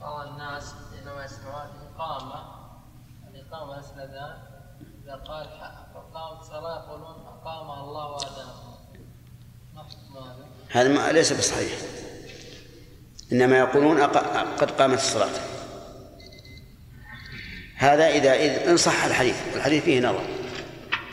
بعض الناس حينما يسمعون الإقامة الأذان إذا قال أقامت الصلاة يقولون أقام الله وأذانه. هذا ليس بصحيح، إنما يقولون قد قامت الصلاة. هذا إذا إن صح الحديث، والحديث فيه نظر.